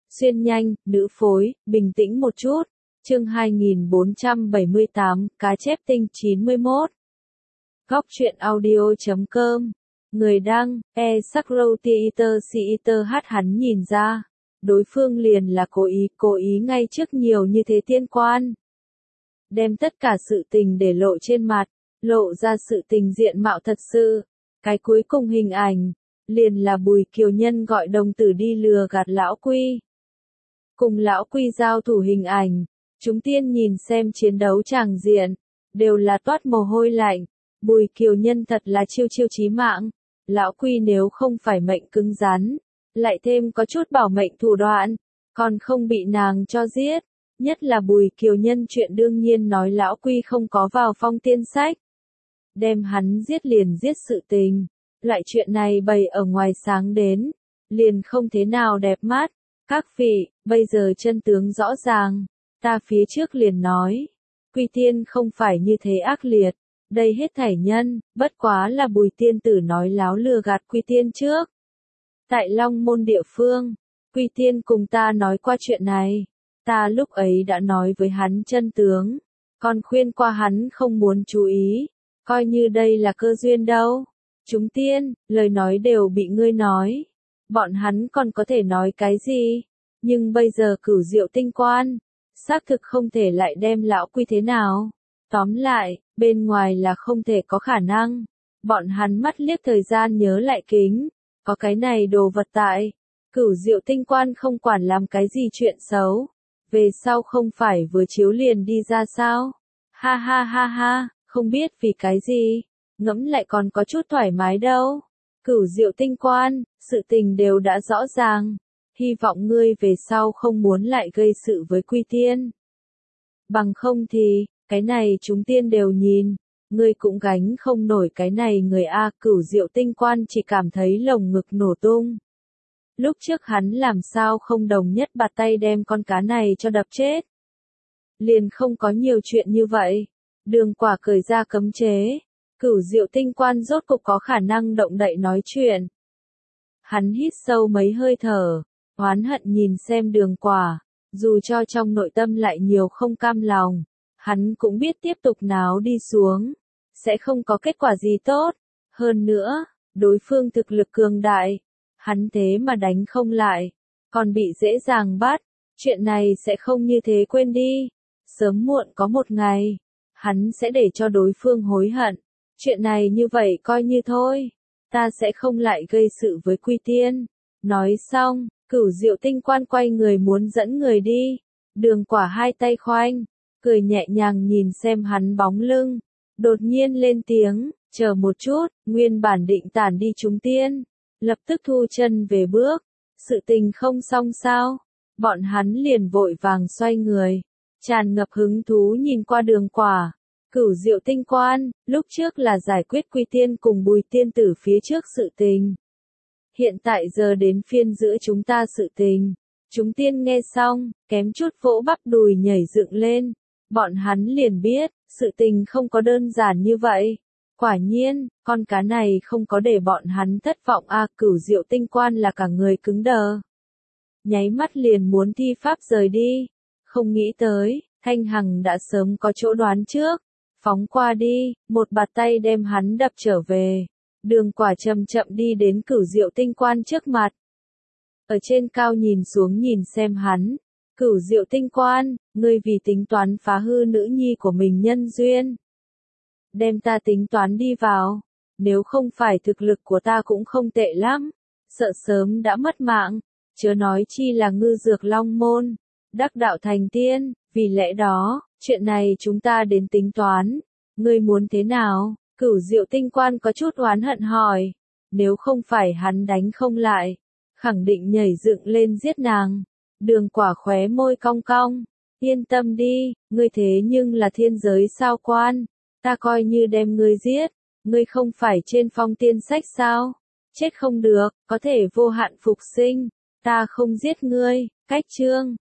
Xuyên nhanh, nữ phối, bình tĩnh một chút. Chương 2478, cá chép tinh 91. Góc truyện audio.com. Người đăng, Sakrotiiter hắn nhìn ra. Đối phương liền là cố ý ngay trước nhiều như thế tiên quan. Đem tất cả sự tình để lộ trên mặt, lộ ra sự tình diện mạo thật sự. Cái cuối cùng hình ảnh, liền là Bùi Kiều Nhân gọi đồng tử đi lừa gạt lão Quy. Cùng lão Quy giao thủ hình ảnh, chúng tiên nhìn xem chiến đấu tràng diện, đều là toát mồ hôi lạnh. Bùi Kiều Nhân thật là chiêu chí mạng, lão Quy nếu không phải mệnh cứng rắn, lại thêm có chút bảo mệnh thủ đoạn, còn không bị nàng cho giết. Nhất là Bùi Kiều Nhân chuyện đương nhiên nói lão Quy không có vào phong tiên sách. Đem hắn giết liền giết sự tình, loại chuyện này bày ở ngoài sáng đến, liền không thế nào đẹp mắt. Các vị, bây giờ chân tướng rõ ràng, ta phía trước liền nói, Quy Tiên không phải như thế ác liệt, đây hết thảy nhân, bất quá là Bùi Tiên tử nói láo lừa gạt Quy Tiên trước. Tại Long Môn địa phương, Quy Tiên cùng ta nói qua chuyện này, ta lúc ấy đã nói với hắn chân tướng, còn khuyên qua hắn không muốn chú ý, coi như đây là cơ duyên đâu. Chúng tiên, lời nói đều bị ngươi nói, bọn hắn còn có thể nói cái gì, nhưng bây giờ Cửu Diệu tinh quan, xác thực không thể lại đem lão Quy thế nào. Tóm lại, bên ngoài là không thể có khả năng, bọn hắn mắt liếc thời gian nhớ lại kính, có cái này đồ vật tại, Cửu Diệu tinh quan không quản làm cái gì chuyện xấu, về sau không phải vừa chiếu liền đi ra sao. Ha ha ha ha, không biết vì cái gì, ngẫm lại còn có chút thoải mái đâu. Cửu Diệu tinh quan, sự tình đều đã rõ ràng, hy vọng ngươi về sau không muốn lại gây sự với Quy Tiên. Bằng không thì, cái này chúng tiên đều nhìn, ngươi cũng gánh không nổi cái này người a. Cửu Diệu tinh quan chỉ cảm thấy lồng ngực nổ tung. Lúc trước hắn làm sao không đồng nhất bạt tay đem con cá này cho đập chết. Liền không có nhiều chuyện như vậy. Đường Quả cởi ra cấm chế. Cửu Diệu tinh quan rốt cục có khả năng động đậy nói chuyện. Hắn hít sâu mấy hơi thở, oán hận nhìn xem Đường Quả, dù cho trong nội tâm lại nhiều không cam lòng, hắn cũng biết tiếp tục náo đi xuống, sẽ không có kết quả gì tốt. Hơn nữa, đối phương thực lực cường đại, hắn thế mà đánh không lại, còn bị dễ dàng bắt, chuyện này sẽ không như thế quên đi. Sớm muộn có một ngày, hắn sẽ để cho đối phương hối hận. Chuyện này như vậy coi như thôi, ta sẽ không lại gây sự với Quy Tiên. Nói xong, Cửu Diệu tinh quan quay người muốn dẫn người đi. Đường Quả hai tay khoanh, cười nhẹ nhàng nhìn xem hắn bóng lưng, đột nhiên lên tiếng, chờ một chút. Nguyên bản định tản đi chúng tiên, lập tức thu chân về bước. Sự tình không xong sao? Bọn hắn liền vội vàng xoay người, tràn ngập hứng thú nhìn qua Đường Quả. Cửu Diệu tinh quan, lúc trước là giải quyết Quy Tiên cùng Bùi Tiên tử phía trước sự tình. Hiện tại giờ đến phiên giữa chúng ta sự tình. Chúng tiên nghe xong, kém chút vỗ bắp đùi nhảy dựng lên. Bọn hắn liền biết, sự tình không có đơn giản như vậy. Quả nhiên, con cá này không có để bọn hắn thất vọng a. Cửu Diệu tinh quan là cả người cứng đờ. Nháy mắt liền muốn thi pháp rời đi. Không nghĩ tới, Thanh Hằng đã sớm có chỗ đoán trước. Phóng qua đi, một bạt tay đem hắn đập trở về. Đường Quả chậm chậm đi đến Cửu Diệu tinh quan trước mặt. Ở trên cao nhìn xuống nhìn xem hắn. Cửu Diệu tinh quan, ngươi vì tính toán phá hư nữ nhi của mình nhân duyên. Đem ta tính toán đi vào. Nếu không phải thực lực của ta cũng không tệ lắm. Sợ sớm đã mất mạng. Chớ nói chi là ngư dược long môn. Đắc đạo thành tiên. Vì lẽ đó, chuyện này chúng ta đến tính toán. Ngươi muốn thế nào? Cửu Diệu tinh quan có chút oán hận hỏi. Nếu không phải hắn đánh không lại, khẳng định nhảy dựng lên giết nàng. Đường Quả khóe môi cong cong. Yên tâm đi, ngươi thế nhưng là thiên giới sao quan. Ta coi như đem ngươi giết. Ngươi không phải trên phong tiên sách sao? Chết không được, có thể vô hạn phục sinh. Ta không giết ngươi. Cách chương